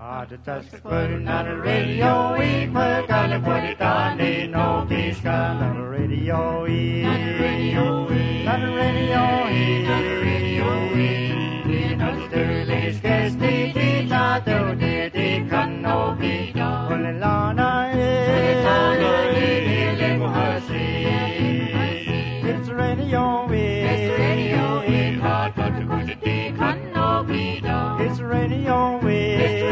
Put on the radio, we put on the put it on the no peace gun on the radio, we on the radio, we on the radio, we on the radio, we on the sterling sketch the ta do the can no be done. Put it on it's radio, we it's radio, we hot but to put it can no be done. It's radio, we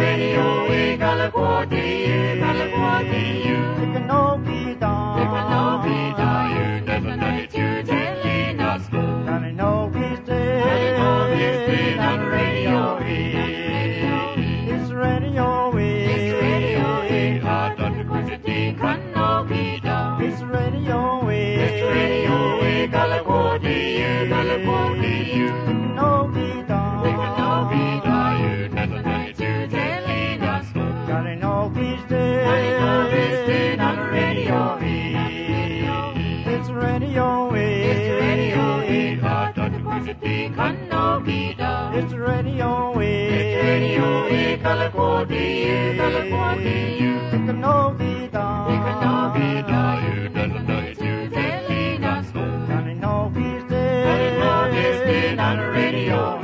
California, you. It can no be done. It can no be done. You never know it. You telling us go. Can it no be stayed? Can it no be stayed on the radio? It's radio. It's radio. Hard to put it. Can no be done. It's radio. It's radio. California, California, you. It can no be done. It can no be done. You never know it. You telling us go. Can it no be stayed? Can it no be stayed on the radio? It's radio. It's radio. Hard to put it. Can no be done. It's radio. It's radio. California, California, you. It can no be done. It can no be done. You never know it. You telling us go. Can it no be stayed? Can it no be stayed on the radio?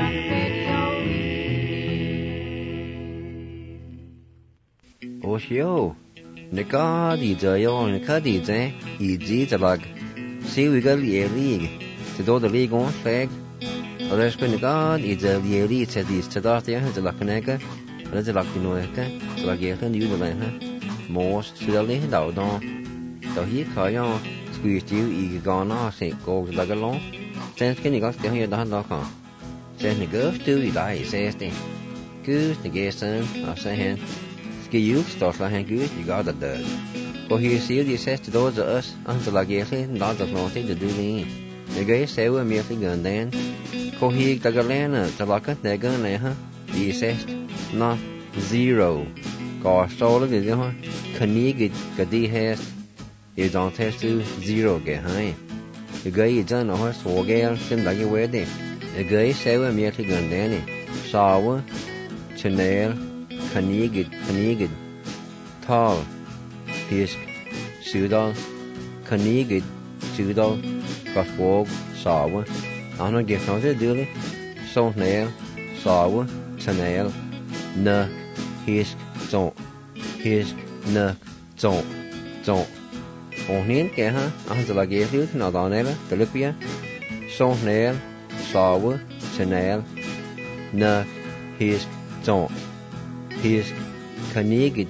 Oshio, Nika DJ, Nika DJ, E.G. Tabag, see we got the league, to do the league on flag. Others can God, it's a league, said these Tadatia, the Lacanega, the Lacinoeca, the Lagatan, you the land, most silly, down, so he call squeezed you, E. Gana, St. Gold Lagalon, since can you got the here down lock on. Send the girls to you, die, says the goose, the gay son, I say him. Ski you start like hang good, you got the dirt. Go here, see you says to those of us, until like yesterday, lots of nothing to do in. The guy say we're merely gun then. Go here, the galana, the locket, they're gun there, huh? The says not zero. Go stole it, you know, can you get the has? You don't test to zero get high. The guy is done a horse or girl, seem like you wear them. The guy say we're merely gun then. Shower, Chanel. Kanigid, tall, pisk, sudal, kanigid, sudal, gaswog, sawa, anna get no dilly, so nail, sawa, tanail, nuck, hisk, nuck, zonk. On hin, geha, Angela gave you, not on ever, Philippia, so nail, sawa, tanail, nuck, hisk, zonk. Hisk, kanigid.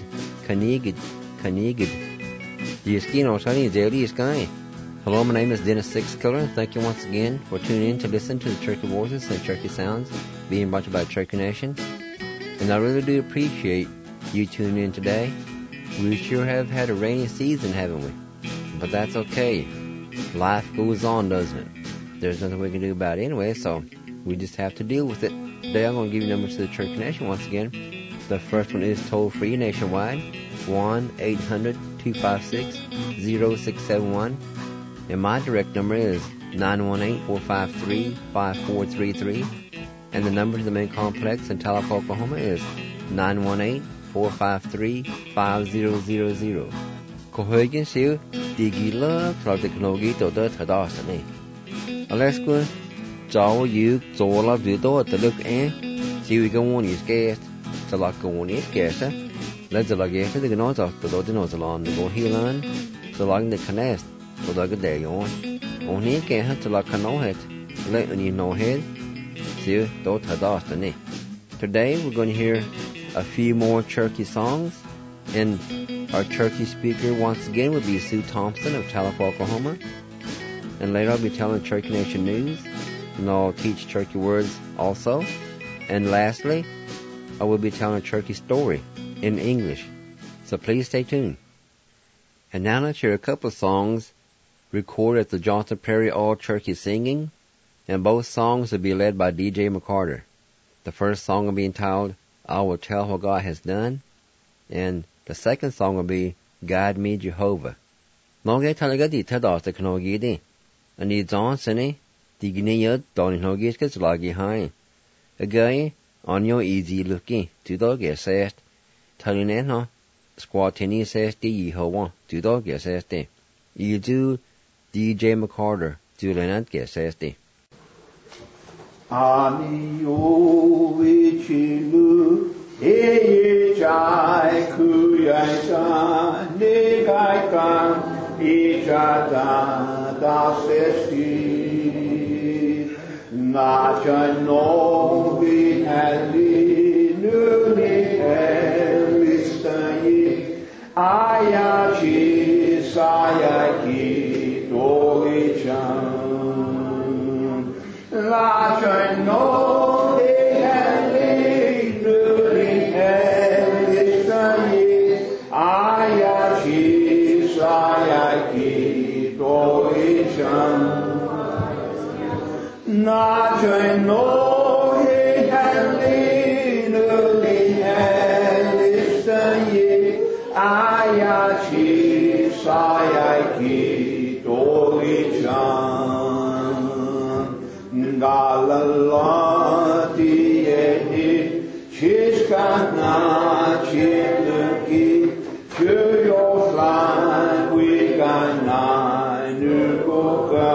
The skin or sunny daily sky. Hello, my name is Dennis Sixkiller. Thank you once again for tuning in to listen to the Turkey Voices and Turkey Sounds being brought to you by Turkey Nation. And I really do appreciate you tuning in today. We sure have had a rainy season, haven't we? But that's okay. Life goes on, doesn't it? There's nothing we can do about it anyway, so we just have to deal with it. Today I'm going to give you numbers to the Turkey Nation once again. The first one is toll-free nationwide, 1-800-256-0671. And my direct number is 918-453-5433. And the number to the main complex in Tulsa, Oklahoma is 918-453-5000. Kohögen siu, digila, trateknologi toda tadasani. Alaska, Jawa you, Zola, Vido, at the look and see we go on his guest. To like go on it, guess, let's like guess the nose of the nose along the go heel on, to like the canest, to like a day on it, can't to like a no head, let you know head, see, don't have lost any. Today we're going to hear a few more Turkey songs, and our Turkey speaker once again will be Sue Thompson of Tulsa, Oklahoma, and later I'll be telling Turkey Nation news, and I'll teach Turkey words also, and lastly, I will be telling a Turkey story in English, so please stay tuned. And now let's hear a couple of songs recorded at the Johnson Prairie All Turkey Singing, and both songs will be led by DJ McCarter. The first song will be entitled, I Will Tell What God Has Done, and the second song will be, Guide Me Jehovah. Noge talaga di tadas knogi di, ani Johnson di gniya doni knogi skes lagi hai. Again, Onyo easy looking. Tu dog says. Telling no. Squatini says the Yehovah. Tu dog says the. You do DJ McCarter. Tu lenant says the. Ani ovichilu ejai kuyaisa negai kan ejada dasesti nacha no vi hali nuni elistayi ayachi sayaki dolichan La no de heli nuri elistayi ayachi sayaki dolichan Na no de heli nuri elistayi ayachi sayaki dolichan Galalati edi Shishkana Chiluki Chuyoflan Wigana Nukoka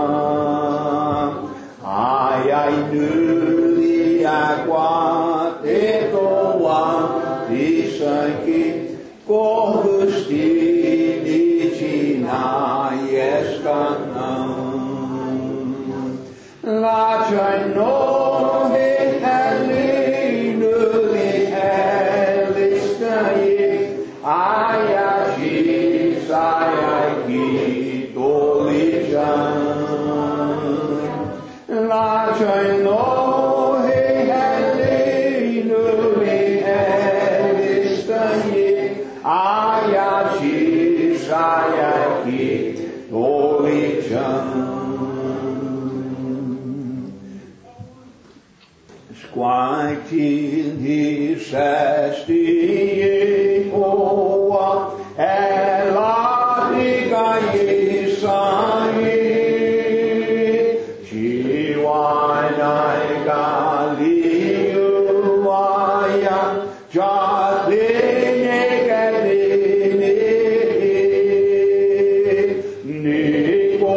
Ayai Nuli Aqua Tetowa Isaki Kohusti Dichina Yeskana La no de heli nuli elistayi ayashi sayaki dolichan La no de heli nuli elistayi ayashi sayaki dolichan Squantil he sesti Yehowa eladiga Yisai Chiwanai Galiyuaya Jadline Galine Nigo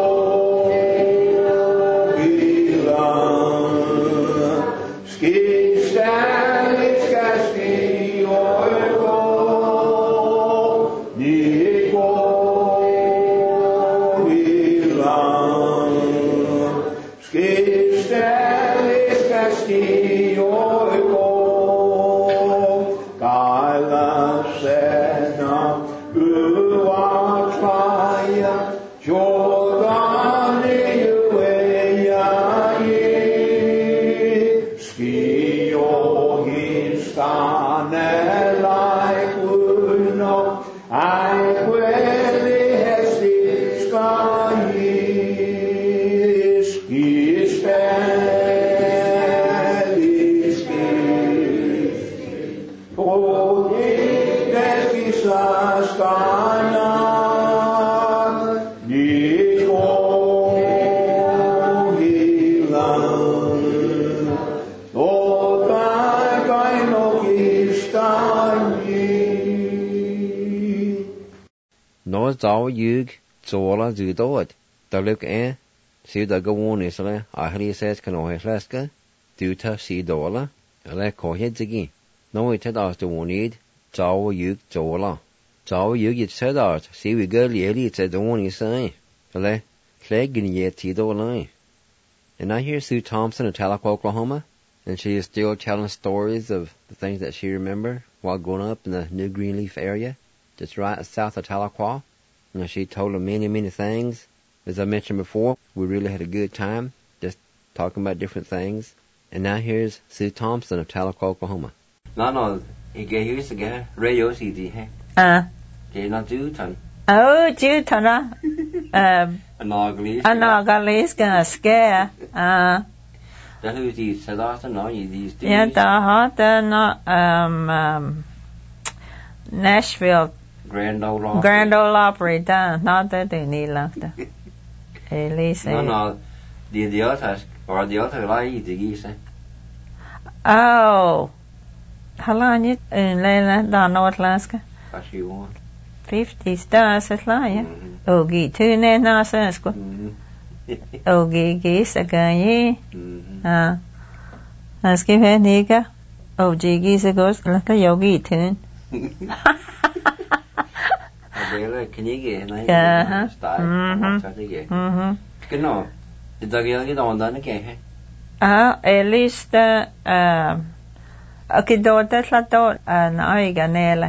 Zao yug zola zudod. Da look si da go is le ahli says can o heslaska duta si dola le kohed zigi. No it had as the wanted zao yug zola. Zao yug it said art si we girl yeli it said the one is say le flagging yet ti dola. And I hear Sue Thompson of Tahlequah, Oklahoma, and she is still telling stories of the things that she remembered while growing up in the New Greenleaf area, just right south of Tahlequah. And she told her many, many things. As I mentioned before, we really had a good time just talking about different things. And now here's Sue Thompson of Tahlequah, Oklahoma. No, he gave you a guy. Radio CD, hey? They not do ton. Oh, do ton. Anagalis gonna scare. That who's these? So that's no, these. Yeah, the hot, Nashville. Grand Ole Opry done. Not that they need left. At least. No, the other or the other lie the geese. Oh. Halanya in Lela da North Alaska. Kashi one. 50 stars at Laya. Ogi tune na sensko. Ogi gis again. Aski Niga. Ogi gis a ghost like a yogi tune. Adela Knigge, Jaha. style. Genau. Det där jag idag där nere. Elista okay då det lato naiga nele.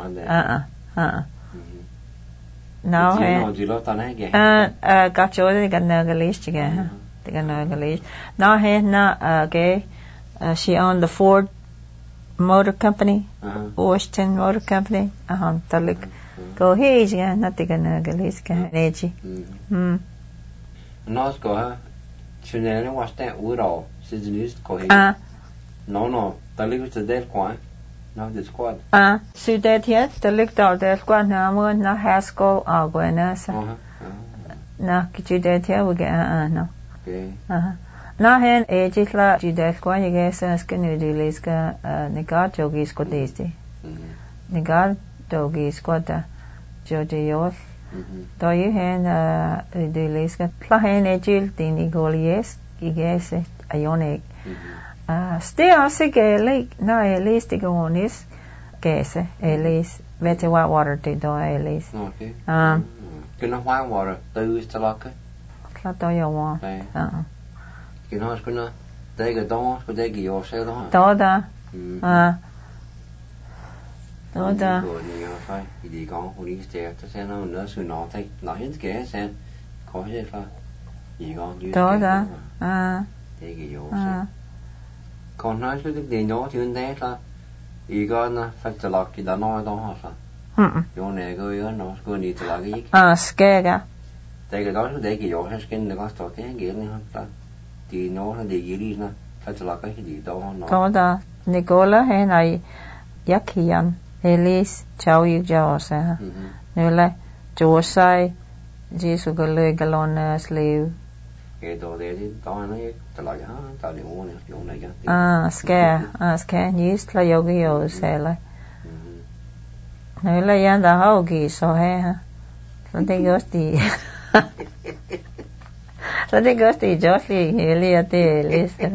Now No, du låter nere. gacho de ganagalist ge. De ganagalist. Now he na she owned the Ford Motor Company. Washington Motor Company. Talik. Go he ge na de ganagalist ge neji. Nå ska jag Chunele was that uro sizinist ko he. No, der ligger til del kvar. No, det squad. Sudet het, der ligger der del squad na na Haskell Agwenasa. Na kijudet her we no. Okay. Na hen ejitla judet squad ye skenu diliska nigat yogi squadisti. Nigat yogi squad joji yos. Då ju hen diliska pla hen ejil dini golies igese ionic. Stea sigele na elis de gonis gese elis vete water te do elis. Okay. Kuna white water từ cho lắc. Kla to yo wa. Kuna kuna đây cái đó có đây cái yo xe đó. Đó da. Đó da. Rồi nhiều phải đi con đi xe cho xe nó nữa sự nó thấy nó hết cái xe có gì phải. Gì con như. Đó da. Đây cái yo xe. Còn nói với cái nhỏ thì thế là 이거 나 factolaki da no da ha. Yo ne go yo no go ni to lagi. Skega. Det då så det jag har skin det var så det är ni ha. De no det giri na factolaka hi da no. Då da Nicola hen ai yakian Elis chau yu jo sa. Nula josai Jesu gale galon slew. Cái đồ đấy thì tao nói tao lại ha tao đi mua này dùng này cho scare news la yogi yo se la la yan da hogi so he ha so they gosti josli eli ate list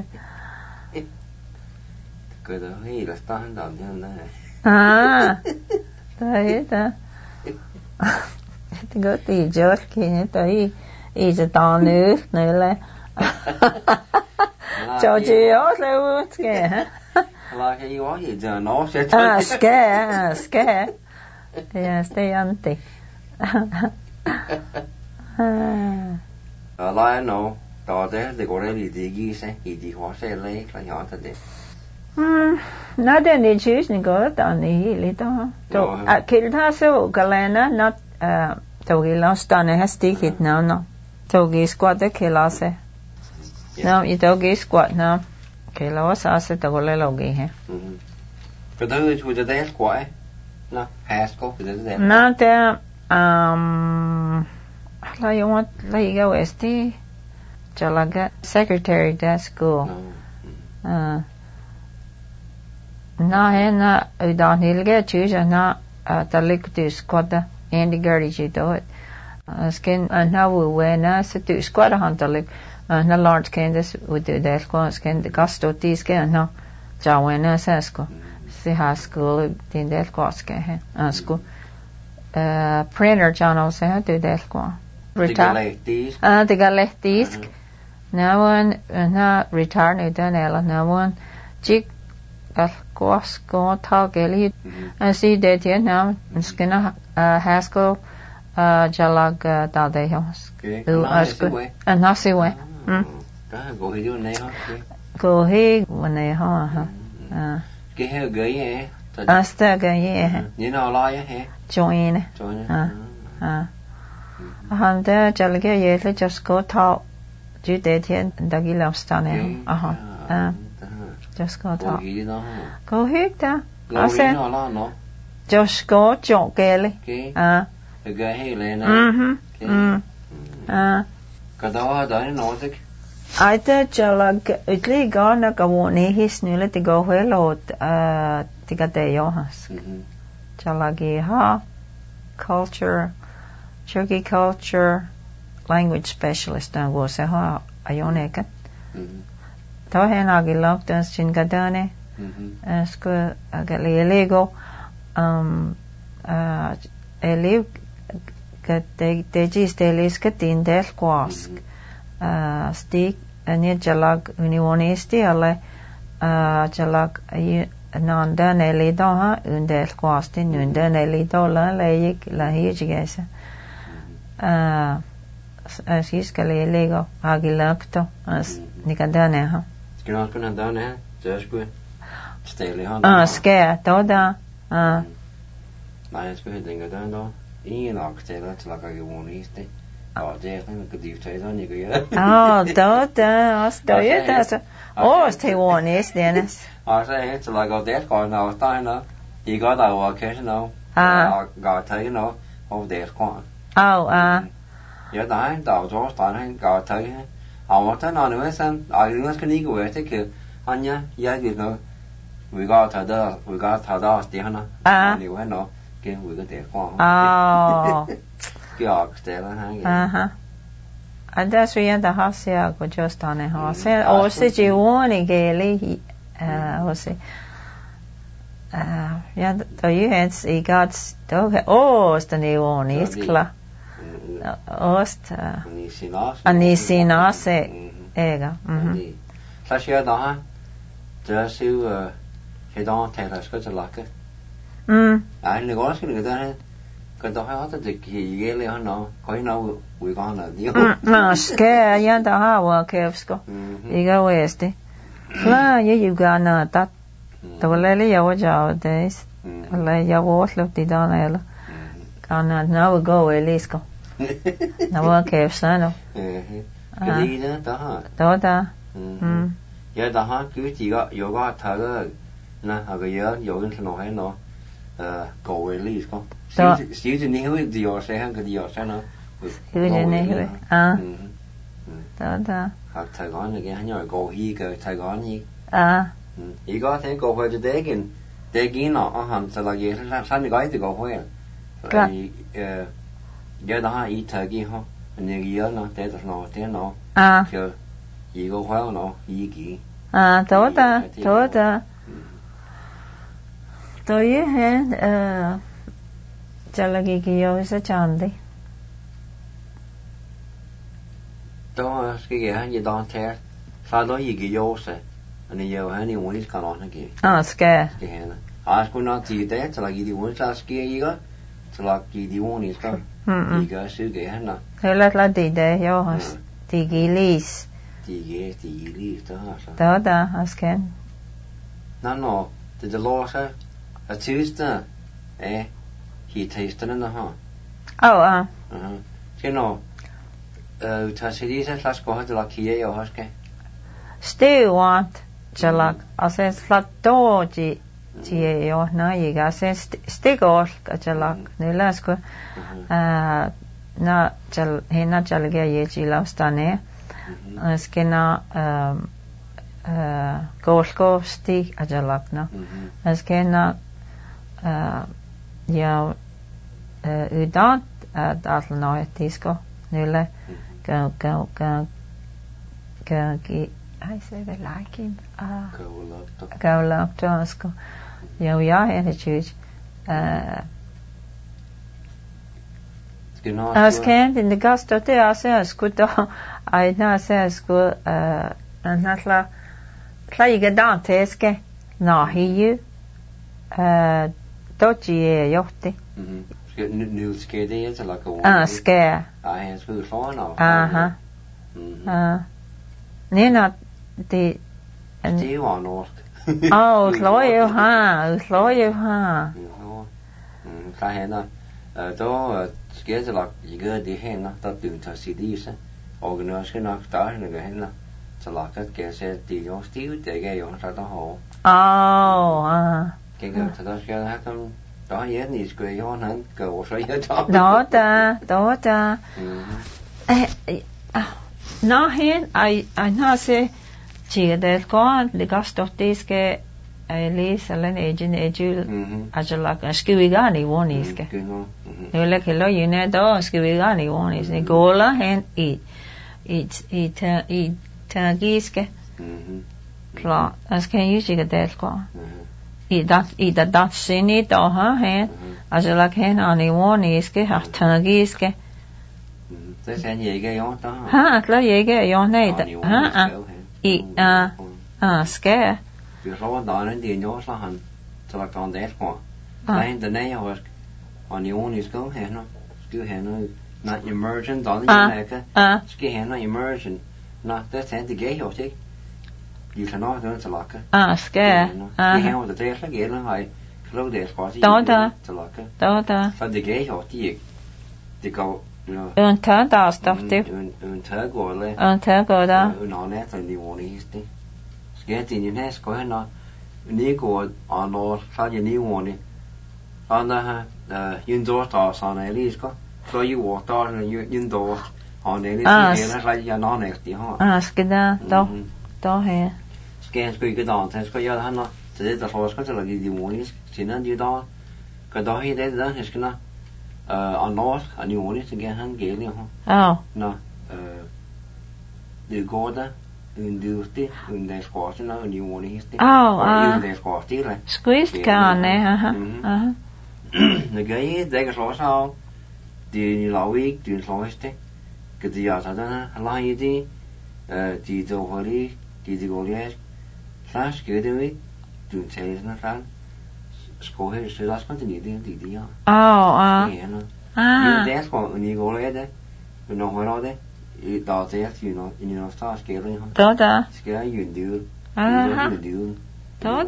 cái đó hay là tao hành động như này đấy ta they gosti josli tới is a down nữa là cho chị ở đâu kìa là cái gì vậy giờ nó sẽ scare yeah stay anti lại nó tao thế thì có đây thì gì sẽ gì hóa sẽ lấy là nhỏ thật đấy nó đến đi choose những cái đó này lý đó to khi ta số cái là nó to cái last time has ticket now no Togi squat de kelase. No, I togi squat no. Kelas ase togole logi he. För då är ju det squat. No, Haskell för det. No, det la you want la you go esti jalaga secretary that school. Na he na udan hilge chuja na talik tu squat Andy Gertie ji do it. Skin na we na se tu squad hunterlik na large candice would do that skin the gusto skin no jawena sasko se high school din that koske school printer channel se do that ko retire the galactis now one na retire no dan ela now one chick kosko tageli see that here now skin high school jalag da de hos nasi we go hi này ha go hi này ha cái he gầy he asta gầy he như nào lo he join han da jalag ye le just go talk ju de thiên da gi lam stan he just go talk go hi da ase just go chọn kele cái hay lên cái đó đó nó thích Aita chalag utli gana kawoni his nula tigo helot tigate Johans. Chalagi ha culture, Cherokee culture, language specialist na go se ha ayonekan. To hen agilok dan sin gadane. Sko agali lego eliv que te gistelis que tindel quask stik ane jalag unionisti alle jalag nandan elido ha undel quastin undan elido la leik la hijigesa asís que le lego agilakto as nikadane ha Skina kunna dane jasku steli ha ska toda Nej, skulle tänka den då. Ingen aktier till att jag var nyste. Ja, det är en god tid då ni gör. Ja, då är det så. Till var nyste näs. Ja, så är det like det går nå steina. I går där var kanske nå. Går till nå av det kvar. Ja, där då så steina går till. Ja, vad nå nu sen. Jag ska ni gå ut till Anja, jag vet nå. Vi går till där, det hana. Ni vet nå. Cái người có thể khoan cái ọc thế là hai anh đã suy nghĩ đã học sẽ có just anh học sẽ ở sẽ chỉ muốn cái lý ở sẽ ya tôi hiện ý gạt tôi cái ost anh muốn ít klar ost anh xin nó sẽ ega sao sẽ đó ha giờ siêu cái đó thay là có cho lạc cái anh này có cái người ta cái đó hay thì cái gì lấy nó có nó vui con là nhiều cái ya đó ha wa kefsko iga weste la ye yugana tat to lele ya waja des la ya woslo ti dana ela kana na we go elisko na wa kefsano cái gì đó đó ya đó ha cứ chỉ có yoga thở na cái giờ yoga nó hay nó go release con xíu thì nếu gì ở sẽ hàng cái gì ở sẽ nó xíu thì nếu đó học Sài Gòn này cái hắn nói go hi cái Sài Gòn gì ý có thể go về để cái nó hẳn sẽ là gì sao cái thì go về giờ đó ý thời kia không anh gì đó nó để nó kiểu gì go về nó ý kỹ đó tôi है चलगी की यो से चांदी तो cái gì đó thế sao đó gì cái yo sẽ anh yêu hay ni muốn cái nó cái ska cái này cũng nói gì đấy challagi đi muốn sao cái gì đó challagi đi muốn cái cái sự cái này thế là đi đấy yo has đi gilis đó ska nó the law sẽ a Tuesday he tasted in the ha cái nó ta sẽ đi sẽ có hết là kia ở hết cái still want chalak ase flat do ji yo na yiga se stigol ka chalak nelas ko na chal hena chal gaya ye chila stane इसके ना गोल्को stick अजलक ना इसके ना या उदात दातल ना है तीसको नीले कि ऐसे वे लाइकिन गौलक तो इसको या है चीज Asken in de gastote askuto aina asku natla tlaige danteske na hiu tochi yohti nu skede is like a scare I has for so now nina de do you want north loyo ha ka hena då skede like iga de hena ta dun ta sidis organise na ta na hena så lakat ke se de jo stil de ge jo sa ta ho cái ta da skede ha kan đó giờ ni skulle jag ha en gå så jag tar đó ta nahin ai nase chigedel ko ligastotiske Salen agent ejul ajalak skivigani woniske. Nule kelo yune do skivigani wonis ni gola hen it tagiske. Klar, asken yusiga delko. I dat sini do ha hen ajalak hen ani woniske ha tagiske. Thế sẽ gì cái gió đó. Ha, klar yege yon nei ha ske. Vì số đó nên tiền nhớ sao hẳn cho là còn đẹp quá. Lại từ nay họ còn nhiều người cứ hè nó not immersion đó như này cái hè nó immersion nó thế sẽ thì ghé hiểu chứ. Dù sao nó cho là cái. Ske. Cái hè nó thế là ghé nó hay lâu đẹp quá chứ. Đó. Đó. Phải thì ghé hiểu chứ. Thì cậu Unta da stafte. Unta går det. Unta går det. Unna nät så det var det. Ska det ju näs gå henne. Ni går annor så ju ni var det. Anna yndor ta såna eliska. Så ju åtar yndor. Han är lite mer så jag näst i ha. Ska det då här. Ska ju gå då ska göra henne. Så det är ska så det var det. Sen ju då. Ka då är det där ska annor ani var det han gel ha. Nå det går där. Undurti, under skorsten och ni var det. Under skorsten där. Squeeze kan Det grejer det är så så. Det lavik, det slåste. Det jag sa där, alla i det. Det då var det går det. Fast det det du säger när fan. Skohe så det ska inte det ja. Det är så ni går det. Du nog har det. I dag det ju nå i någon stad ska det ha. Då. Ska jag ju du. Då.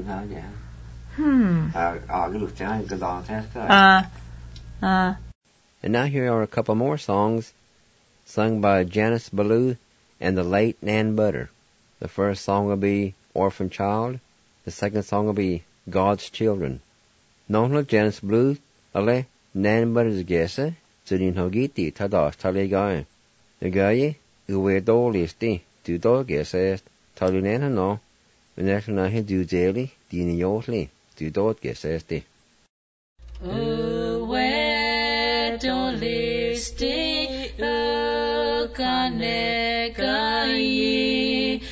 And now here are a couple more songs sung by Janice Ballou and the late Nan Butter. The first song will be Orphan Child. The second song will be God's Children. Non Janice Ballou ale Nan Butter's guesse to din hogiti tadas taligai. The guy who wear dolisti to dog guesses talunen no. When I can do daily, din yosli to dog guesses di. Wear dolisti kanegai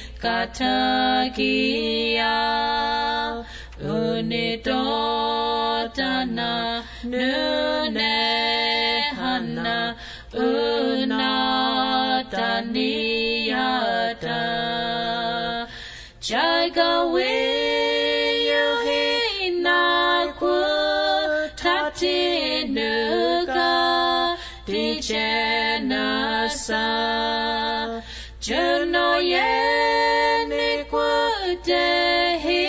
katagia unidotana nune hana unataniata jagawe yohina ku tatinuga dijenasa Junoye nikwadehi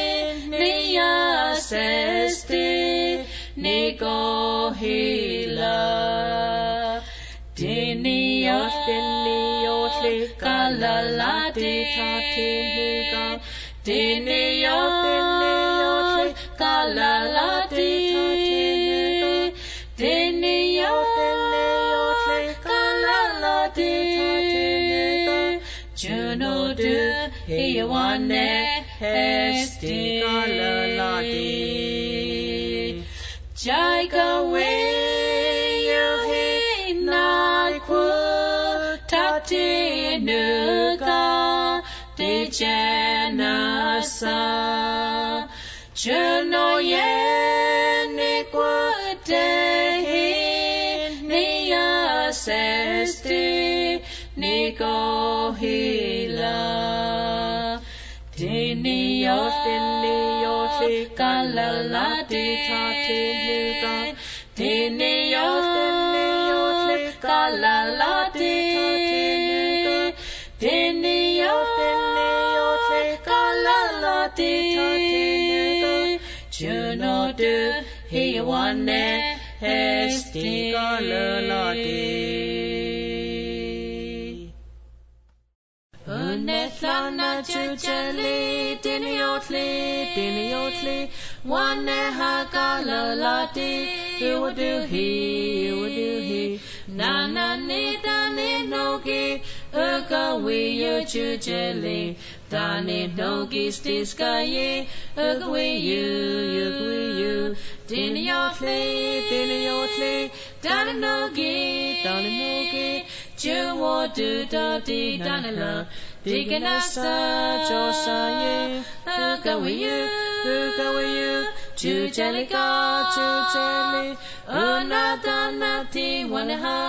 niyasesti nikohila Diniyos kalalati tatinuga Diniyos kalalati Diniyos kalalati Juno du hiwane hesti kalalati Jaigawe yohina ku tatinuga dijenasa Juno ye nikwadehi niyasesti nikohila Diniyos kalalati tatinuga Diniyos kalalati Diniyos kalalati Juno du hiwane hesti kalalati Unetlana chujali diniyotli Wane hakalalati Iwaduhi Na ni nogi Ukawiyu chujeli, Dani dogi stiskaye, Ukawiyu, Diniyotli, Dananogi, Juwo du dodi danala, Diganasa josaye, Ukawiyu, Chujeli, Unadanati wanaha,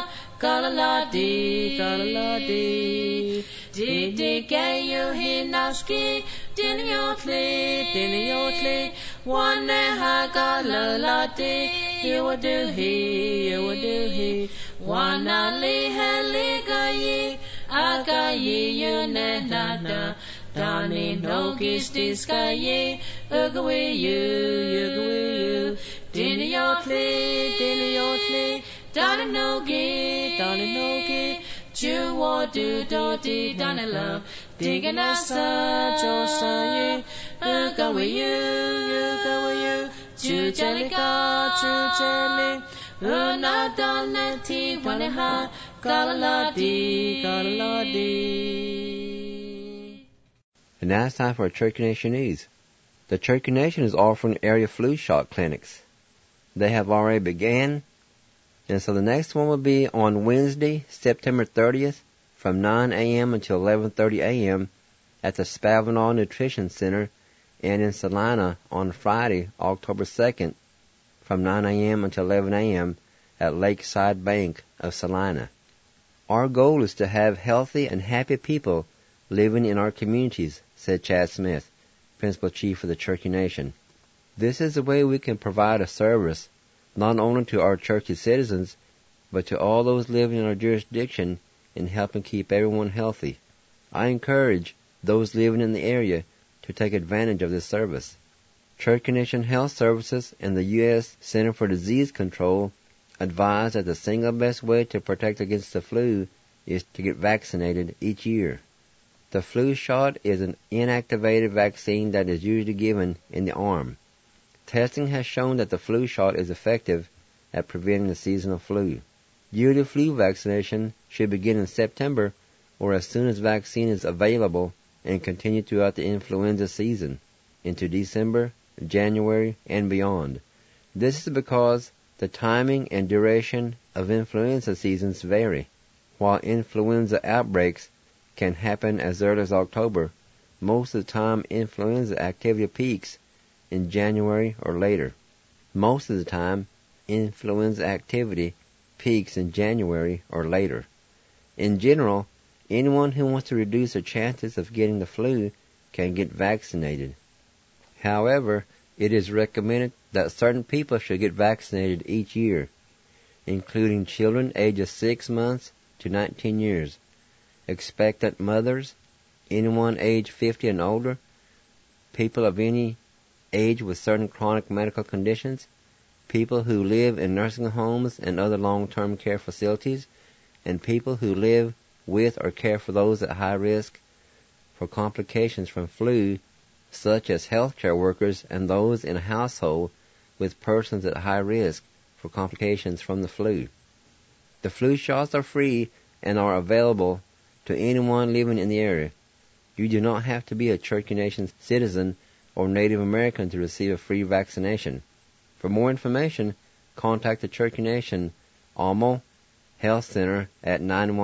Kalaladi, Didikayu hinaski, Diniyotli, Waneha Kalaladi, you would do he, Wanali heligayi, Akayi yunenada, Dani nogis diskaye, Ugawiyu, Diniyotli, Dananogi, Juwo du dodi danala, Diganasa josaye, Ugawiyu, Chujeli, Unadanati waneha, Kalaladi. And now it's time for a Cherokee Nation News. The Cherokee Nation is offering area flu shot clinics. They have already began, and so the next one will be on Wednesday, September 30th, from 9 a.m. until 11:30 a.m. at the Spavinal Nutrition Center, and in Salina on Friday, October 2nd, from 9 a.m. until 11 a.m. at Lakeside Bank of Salina. Our goal is to have healthy and happy people living in our communities, said Chad Smith, Principal Chief of the Cherokee Nation. This is the way we can provide a service not only to our Cherokee citizens, but to all those living in our jurisdiction in helping keep everyone healthy. I encourage those living in the area to take advantage of this service. Cherokee Nation Health Services and the U.S. Center for Disease Control advise that the single best way to protect against the flu is to get vaccinated each year. The flu shot is an inactivated vaccine that is usually given in the arm. Testing has shown that the flu shot is effective at preventing the seasonal flu. Yearly flu vaccination should begin in September or as soon as vaccine is available and continue throughout the influenza season into December, January, and beyond. This is because the timing and duration of influenza seasons vary. While influenza outbreaks can happen as early as October, most of the time influenza activity peaks in January or later. Most of the time, influenza activity peaks in January or later. In general, anyone who wants to reduce their chances of getting the flu can get vaccinated. However, it is recommended that certain people should get vaccinated each year, including children ages 6 months to 19 years, expectant mothers, anyone age 50 and older, people of any age with certain chronic medical conditions, people who live in nursing homes and other long-term care facilities, and people who live with or care for those at high risk for complications from flu, such as healthcare workers and those in a household with persons at high risk for complications from the flu. The flu shots are free and are available to anyone living in the area. You do not have to be a Cherokee Nation citizen or Native American to receive a free vaccination. For more information, contact the Cherokee Nation Almo Health Center at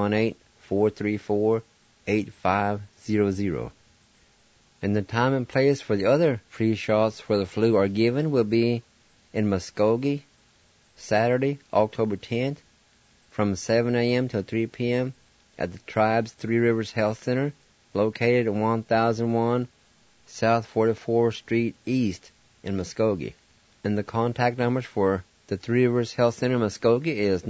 918-434-8500. And the time and place for the other free shots for the flu are given will be in Muskogee, Saturday, October 10th, from 7 a.m. till 3 p.m. at the Tribe's Three Rivers Health Center, located at 1001 South 44th Street East in Muskogee. And the contact numbers for the Three Rivers Health Center Muskogee is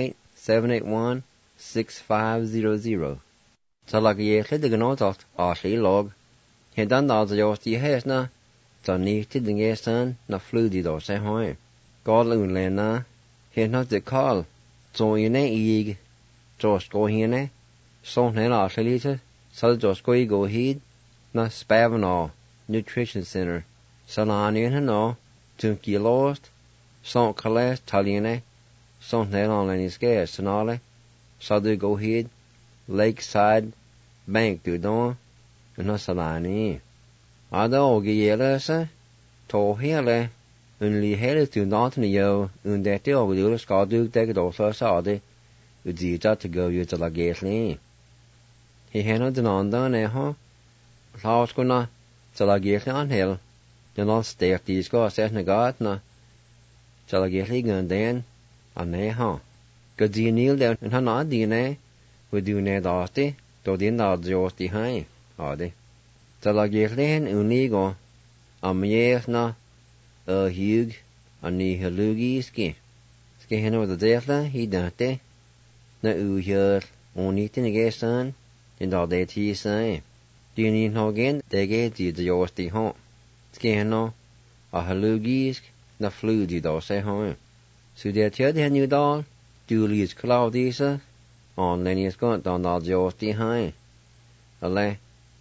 918-781-6500. Salagayekli de Gnotocht Ashley Log. Hendan da Josti Hesna, Taniti de Gesan, na Fludi do se hoy. God Lunlena, Henot de Call, Zoyene Ig, Josh go hene, Son Hela Shalita, Sal Josh go heed, na Spavinal Nutrition Center, Salani and no, Tunki Lost, Son Calais Taliene, Son Hela Lenny Scare, Sonale, Sadu go heed, Lakeside Bank tu don na salani. Ada ogiyelese to hele un li hele tu not ni yo un dette ogiyel skadu deg do så sade udita to go you to la gesli. He heno denanda ne ha lauskuna to la gesli an hel. Den al steek die ska set na gatna. To la gesli gun den an ne ha. Gadinil den en hana dine we do ne dati to din da josti hai ade. To la gesli unigo am na hug an ni helugiski. Ske heno de defla hi date. Na hier onite ne gestan in da det hi sai. Die ni hogen dege die de josti ha. Skeno a halugisk na fludi do se ha. Så det tjed hen ju dal Julius Claudius on Lennius gont dan da josti ha. Alle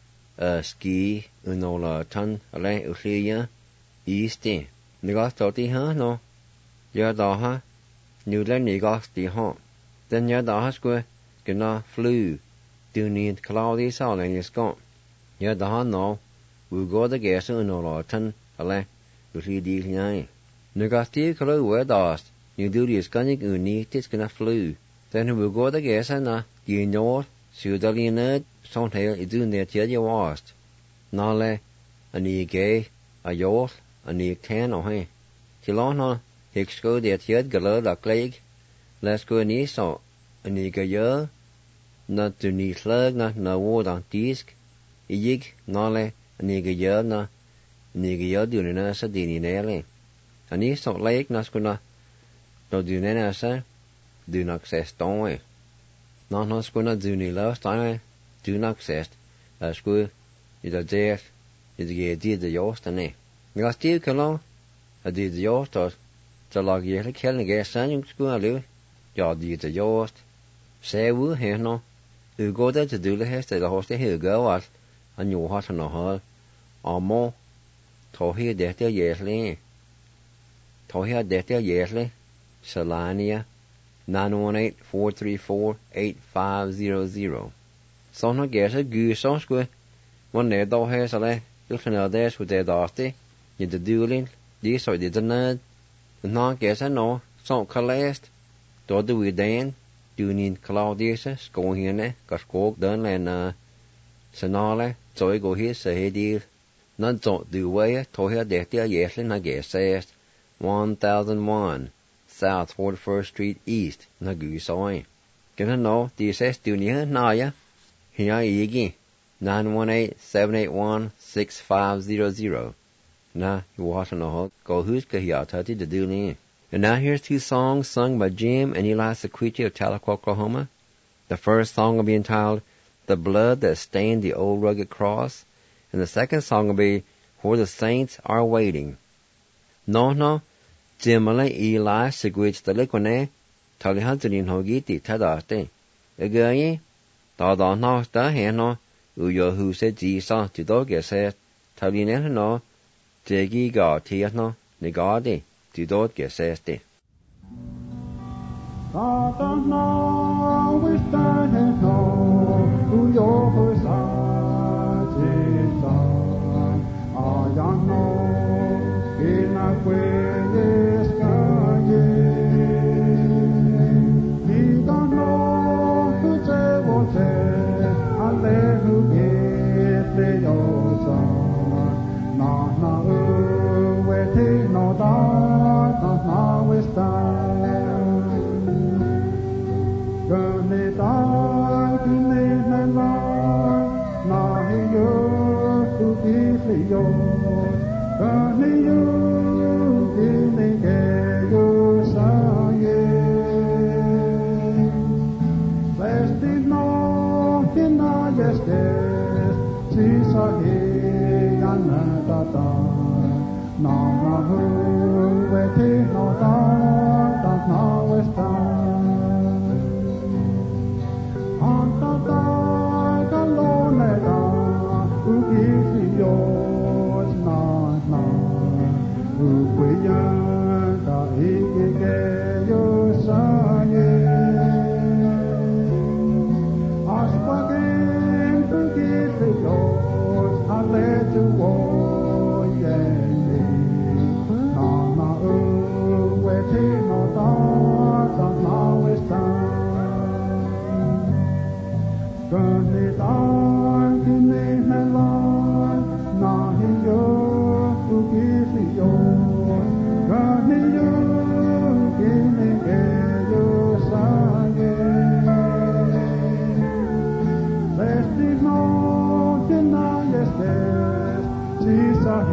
ski unola tan alle ukhia easti. Nigas toti ha no. Ja da ha. Nu len nigas di ha. Den ja da ha skwe gena flu. Du ni Claudius on Lennius gont. Ja da ha no. We go the gas unola tan alle ukhia di nya. Nigas ti klo we das. Nu Julius kanik uni tis gena flu. Then we go the gas na you know Sudalina son hel I do net yet you wast. Nale ani gay a yos ani ten o he. Tilona hexco det yet gala la clegg. Let's go ni so ani gaya not to ni slug not na word on disk. Yig nale ani gaya na ni gaya do na sa dini nele. Ani so lake naskuna no do na sa do not access don't. Non skuna do ni last time do not access sku I da def I de die de jost ne. Ga stil kalo a die de jost to lag je kelne ge sanjung sku alu. Ja die de jost. Se wu he no. U go da te dule hest de hoste he go as an jo hat no ha. Amo to he de te yesle. To he de te yesle. Salania 918-434-8500. Sånn gesa gusa skwe. One ne do he sale. Du finna des with de dasti. In de dueling. Die so de nerd. Na gesa no. So kalest. Do du we den. Du nin Claudius sko hene. Gaskog den len sanale. So go hier se he deal. Nan so du way to he de te yesle na gesa 1001 South 41st Street East na gusoi. Gonna no die ses du ni na ya. Here yigi 918-781-6500. Na you want to know go who's ka here tati de do ni. And now here's two songs sung by Jim and Eli Sequiti of Tahlequah, Oklahoma. The first song will be entitled The Blood That Stained the Old Rugged Cross, and the second song will be Where the Saints Are Waiting. No Jim and Eli Sequiti Tahlequah Talihantin Hogiti Tadate. Again da no da he no uyo who said Jesus to dog said Taline no Jegi ga tia no negadi to dog says de. we stand and know who your versace I don't know in a way sky. We don't know who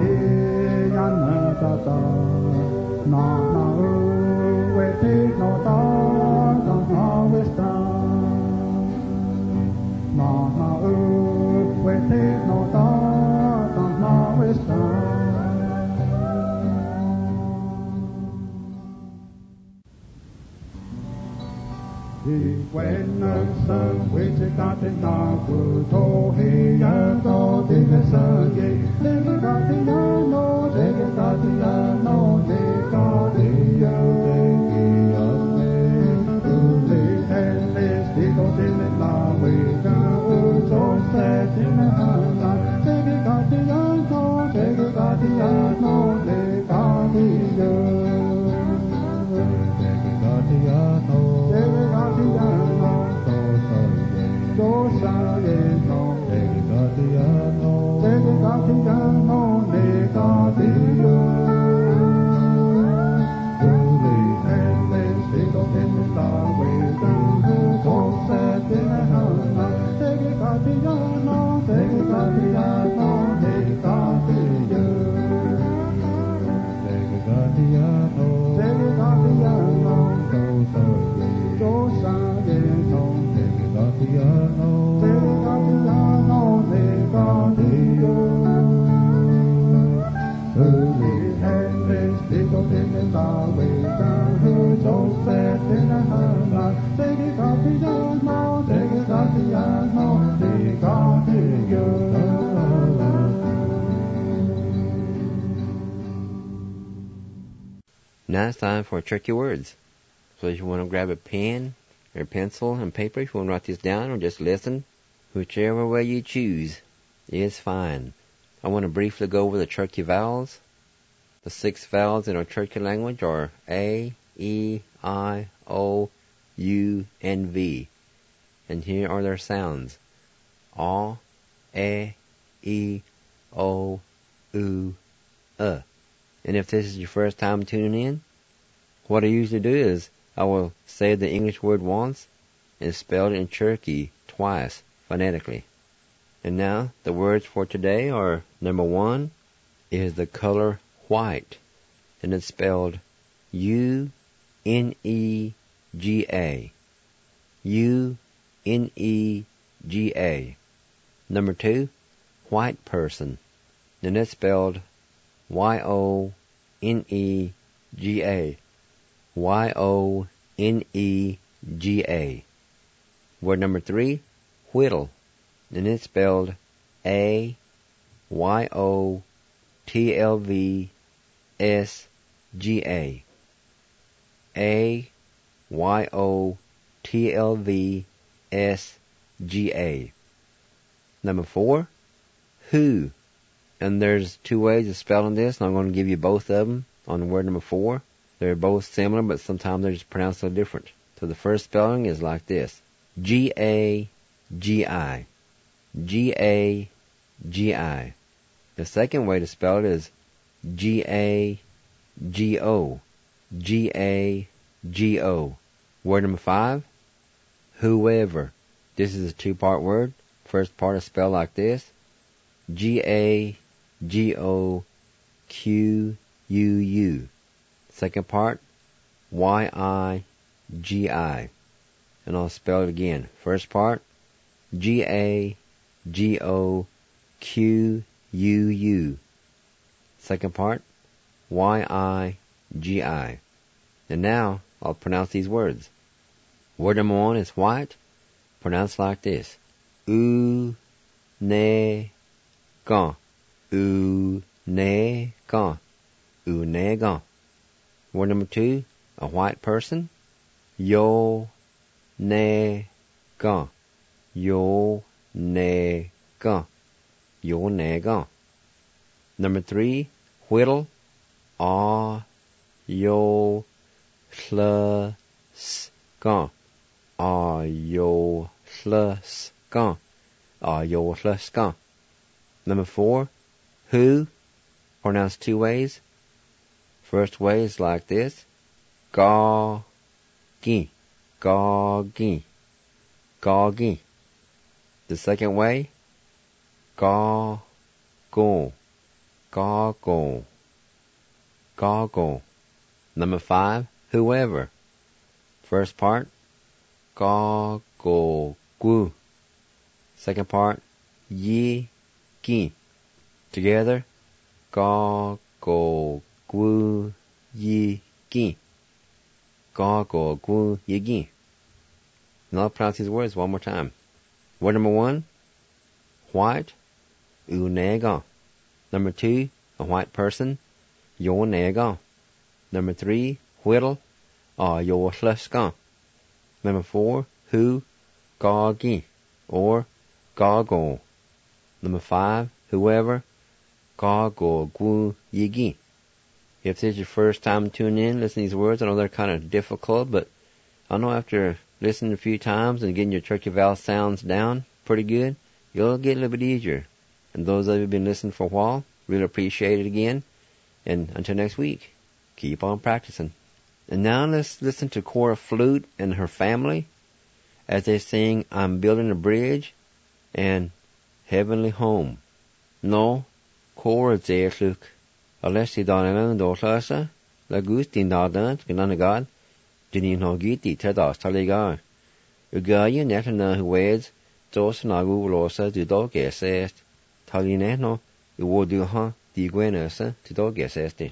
Now it's time for tricky words. So if you want to grab a pen or pencil and paper, if you want to write this down or just listen, whichever way you choose is fine. I want to briefly go over the Cherokee vowels. The 6 vowels in our Cherokee language are A, E, I, O, U, and V. And here are their sounds. A, E, O, U, And if this is your first time tuning in, what I usually do is I will say the English word once and spell it in Cherokee twice, phonetically. And now, the words for today are, number 1 is the color white, and it's spelled U-N-E-G-A. U-N-E-G-A. Number 2, white person, and it's spelled Y-O-N-E-G-A. Y-O-N-E-G-A. Word number 3, whittle, and it's spelled A-Y-O-T-L-V-S-G-A. A-Y-O-T-L-V-S-G-A. Number 4, who. And there's 2 ways of spelling this, and I'm going to give you both of them on the word number 4. They're both similar, but sometimes they're just pronounced so different. So the first spelling is like this. G-A-G-I. G-A-G-I. The second way to spell it is G-A-G-O. G-A-G-O. Word number 5, whoever. This is a 2-part word. First part is spelled like this. G-A-G-O-Q-U-U. Second part, Y-I-G-I. And I'll spell it again. First part, G-A-G-O-Q-U-U. Second part, Y-I-G-I. And now, I'll pronounce these words. Word number 1 is white, pronounced like this. U-ne-gan. U-ne-gan. U-ne-gan. Word number 2, a white person. Yo-ne-gan. Yo-ne-gan. Yo-ne-gan. Number 3, whittle. A-yo-hl-s-gan. A-yo-hl-s-gan. A-yo-hl-s-gan. Number 4, who, pronounced 2 ways. First way is like this. Ga-gi. Ga-gi. Ga-gi. The second way, ga-go. Goggle. Goggle. Number 5, whoever. First part, goggle, gu. Second part, yi, gi. Together, goggle, gu, yi, gi. Goggle, gu, yi, gi. Now I'll pronounce these words one more time. Word number 1, white, unega. Number 2, a white person, yonega. Number 3, whittle, yoslaska. Number 4, who, gogi, or goggle. Number 5, whoever, goggle, gu, yigi. If this is your first time tuning in, listen to these words. I know they're kind of difficult, but I know after listening a few times and getting your turkey vowel sounds down pretty good, you'll get a little bit easier. And those of you who've been listening for a while, really appreciate it again. And until next week, keep on practicing. And now let's listen to Cora Flute and her family as they sing I'm Building a Bridge and Heavenly Home. No, Cora Zerluk. Alessi Donnellan Doslasa, Lagustin Dardant, Gananagad, Dinin Hogiti, Tedas, Taligar. Ugayan Netana Hueds, Dos Nagu Losa, Dudogesest, Talineno, Uwoduha, Diguenesa, Dudogesesti.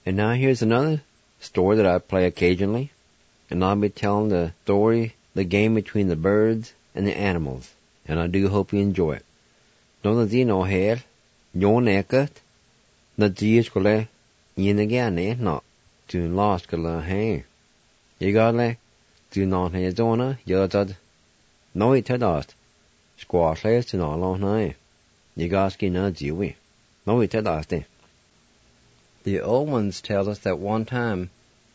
And now here's another story that I play occasionally, and I'll be telling the story, the game between the birds and the animals, and I do hope you enjoy it. Don't you know here, your naked, the G's gole, yin again, not to lost gala hey. You got le, do not hear Donna, you're dead. No, it had asked. Squash lays to not long night. You got skin a Jewy. No, it had asked. The old ones tell us that one time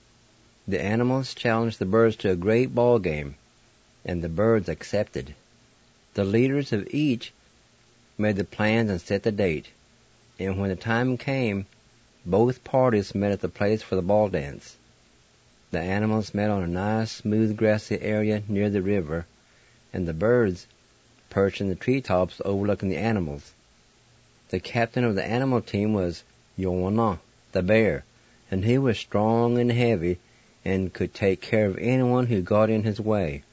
the animals challenged the birds to a great ball game, and the birds accepted. The leaders of each made the plans and set the date, and when the time came, both parties met at the place for the ball dance. The animals met on a nice, smooth, grassy area near the river, and the birds perched in the treetops overlooking the animals. The captain of the animal team was Yona, the bear, and he was strong and heavy and could take care of anyone who got in his way.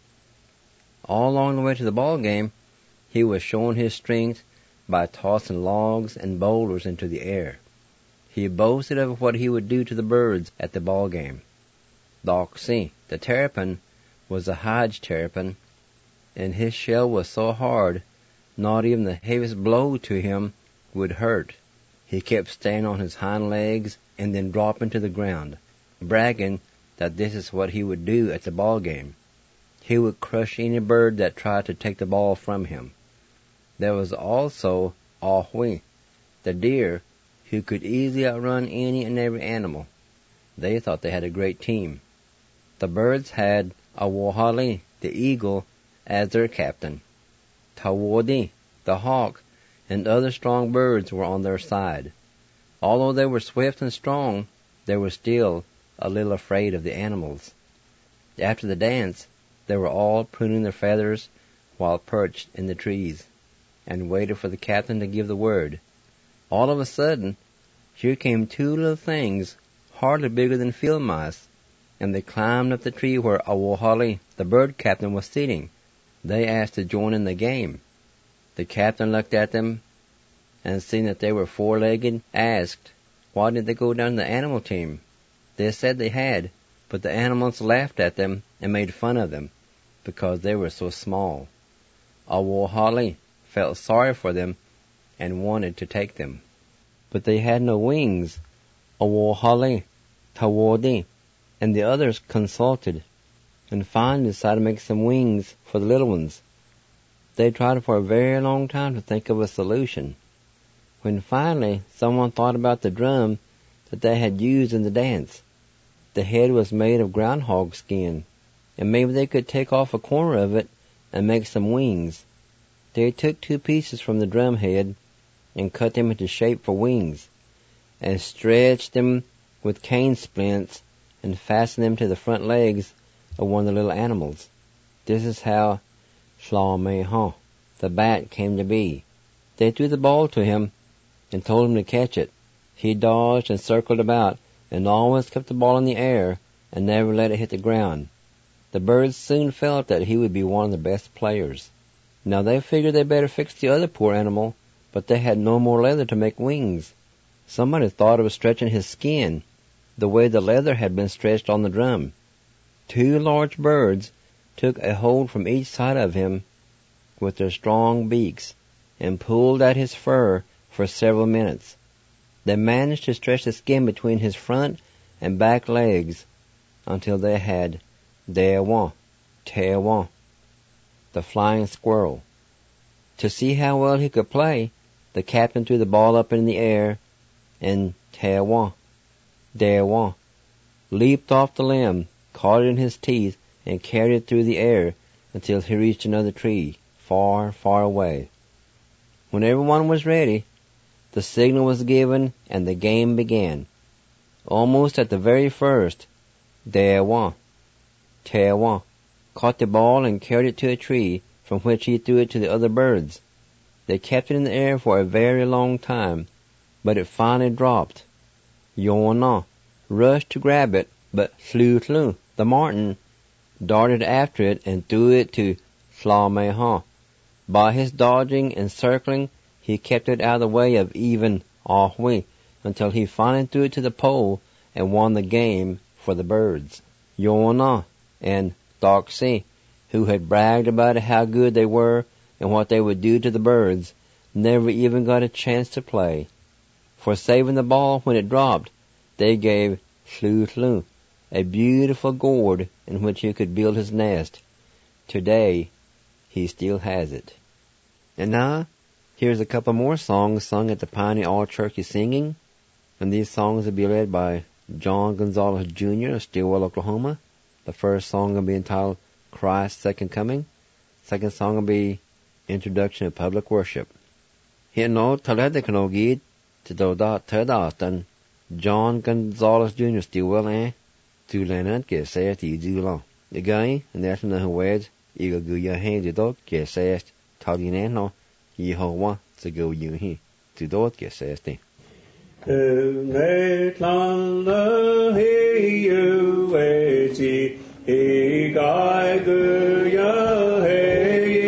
All along the way to the ball game, he was showing his strength by tossing logs and boulders into the air. He boasted of what he would do to the birds at the ball game. Doxy, the terrapin, was a Hodge terrapin, and his shell was so hard, not even the heaviest blow to him would hurt. He kept staying on his hind legs and then dropping to the ground, bragging that this is what he would do at the ball game. He would crush any bird that tried to take the ball from him. There was also Ahui, the deer, who could easily outrun any and every animal. They thought they had a great team. The birds had Awohali, the eagle, as their captain. Tawodi, the hawk, and other strong birds were on their side. Although they were swift and strong, they were still a little afraid of the animals. After the dance, they were all pruning their feathers while perched in the trees, and waited for the captain to give the word. All of a sudden, here came two little things, hardly bigger than field mice, and they climbed up the tree where Awohali, the bird captain, was sitting. They asked to join in the game. The captain looked at them, and seeing that they were four-legged, asked, why did they go down to the animal team? They said they had, but the animals laughed at them and made fun of them, because they were so small. Awohali felt sorry for them and wanted to take them. But they had no wings. Awohali, Tawodi, and the others consulted, and finally decided to make some wings for the little ones. They tried for a very long time to think of a solution. When finally someone thought about the drum that they had used in the dance. The head was made of groundhog skin, and maybe they could take off a corner of it and make some wings. They took 2 pieces from the drum head and cut them into shape for wings, and stretched them with cane splints and fastened them to the front legs of one of the little animals. This is how Shla-me-ha, the bat, came to be. They threw the ball to him and told him to catch it. He dodged and circled about and always kept the ball in the air and never let it hit the ground. The birds soon felt that he would be one of the best players. Now they figured they better fix the other poor animal, but they had no more leather to make wings. Somebody thought of stretching his skin, the way the leather had been stretched on the drum. 2 large birds took a hold from each side of him with their strong beaks and pulled at his fur for several minutes. They managed to stretch the skin between his front and back legs until they had Dewa, Tewa, the flying squirrel. To see how well he could play, the captain threw the ball up in the air, and Tewa, Dewa, leaped off the limb, caught it in his teeth, and carried it through the air until he reached another tree, far, far away. When everyone was ready, the signal was given and the game began. Almost at the very first, Dewa, Tewa, caught the ball and carried it to a tree, from which he threw it to the other birds. They kept it in the air for a very long time, but it finally dropped. Yona rushed to grab it, but Slu, the marten, darted after it and threw it to Shla-me-ha. By his dodging and circling, he kept it out of the way of even Ahui until he finally threw it to the pole and won the game for the birds. Jonah and Doxy, who had bragged about how good they were and what they would do to the birds, never even got a chance to play. For saving the ball when it dropped, they gave Llw a beautiful gourd in which he could build his nest. Today, he still has it. And now, here's a couple more songs sung at the Pioneer All Turkey Singing, and these songs will be led by John Gonzalez Jr. of Stillwell, Oklahoma. The first song will be entitled Christ's Second Coming. Second song will be Introduction to Public Worship. Hiện nå taler det kan gid til da tødatan John Gonzalez Jr. Stillwell tu lenat ke say ti jula. The guy and that's na wed eagle go ya hand the dog ke say talin no Yehovah to go you he to dot ke say te. Ne tlan he you e he guy go ya he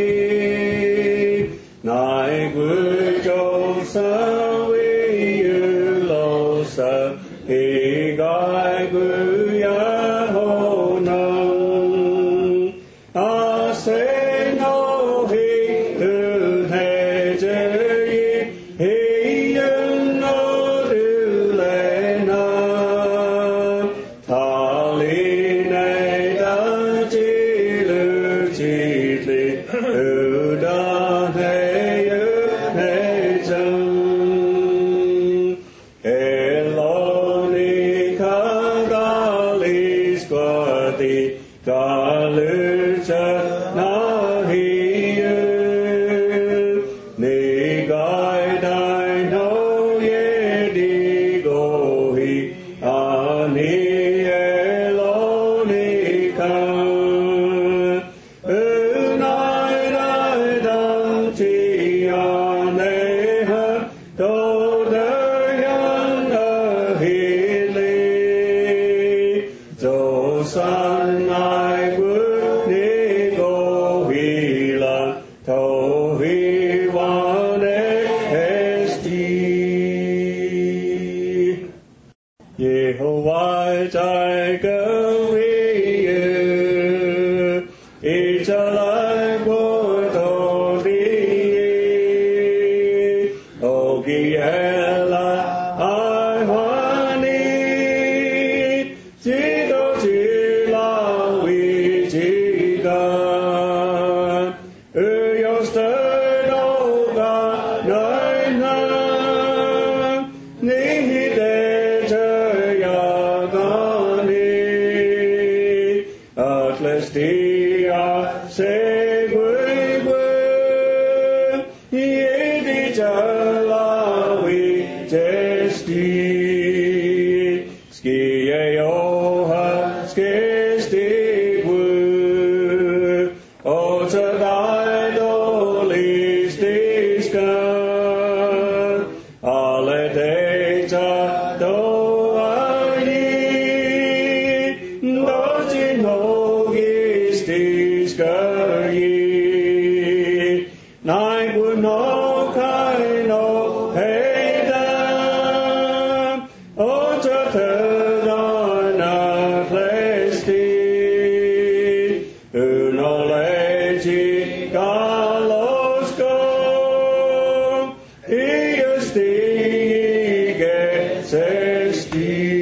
nai gu jo sa we you lo sa he guy gu ya ho no a say no he tu he je he you no du le na tali ne da ji lu ji li u da he you he jung eloni ka gali squadi galucha na he ni gai dai no ye di go hi ani eloni ka unai dai dang ti ane ha do de yang a hi li zo san ai gu ni go hi la to hi wan esti Yehovah jai go you each alike would do thee O Giela I wani Jido Jila we jiga Uyo stirred oga naina Nihi de jayagani Atlas dia segui Yedi jala we jesti Skie oha skesti gu O tadai dolis diska Ale deja do ani Dojin hogis diska yi Nai gu no kai no heida O tadana plesti Uno legi galos go Ius dige sesti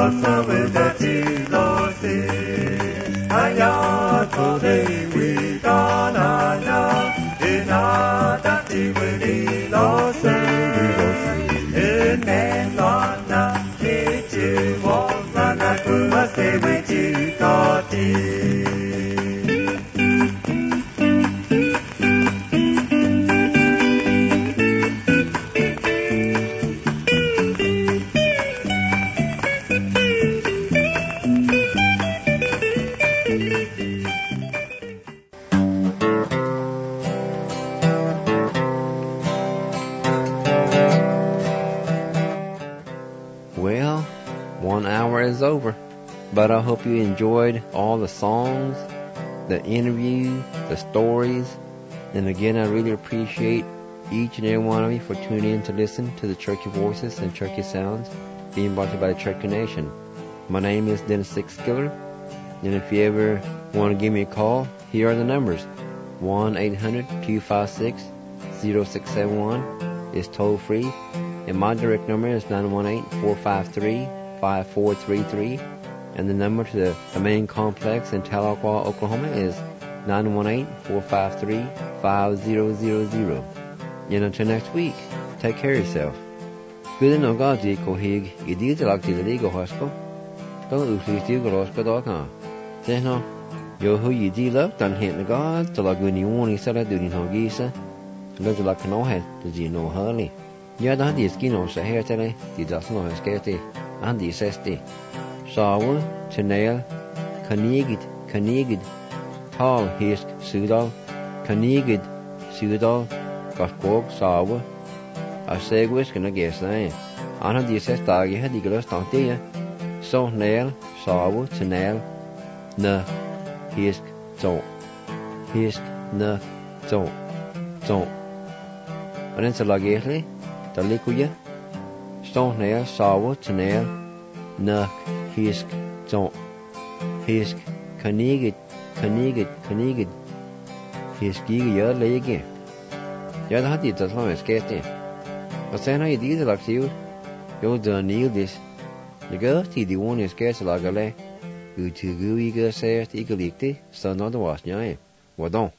losa vedati losi ayato dewi kanana inadati vedi losi inelana ichi wona kumase vichi kati. Well, 1 hour is over, but I hope you enjoyed all the songs, the interviews, the stories, and again, I really appreciate each and every one of you for tuning in to listen to the Cherokee Voices and Cherokee Sounds being brought to you by the Cherokee Nation. My name is Dennis Sixskiller, and if you ever want to give me a call, here are the numbers. 1-800-256-0671 is toll free, and my direct number is 918-453-5433, and the number to the main complex in Tahlequah, Oklahoma is 918-453-5000. And until next week, take care of yourself. Good no God di ko hig idi de lag di go hosko. Don't usually do go hosko dog ha. Say no. Yo hu idi love dan hit the God to lag when you want to do ni ho gisa. Lo de lag no head to di no hurly. Ya da di skin sa hair tele di das no skete and di sesti. Sawa Chanel Kanigid Tal Hisk Sudal Kanigid Sudal Gaskog Sawa a segwis gonna guess name. Anna di ses dag had di glas tantia. So nail Sawa Chanel Na Hisk Zo Hisk Na Zo Zo. And then so lagetly the likuya Stone nail Sawa Chanel Na Hisk Zo Hisk Kanigid Hisk Giga Lege. Ja, had die dat lang skete. Wat zijn nou die dat actief? Jo dan niet dus. De gast die one is skete lagale. U te gu iga zegt ik likte, sta nou de was niet. Wat dan?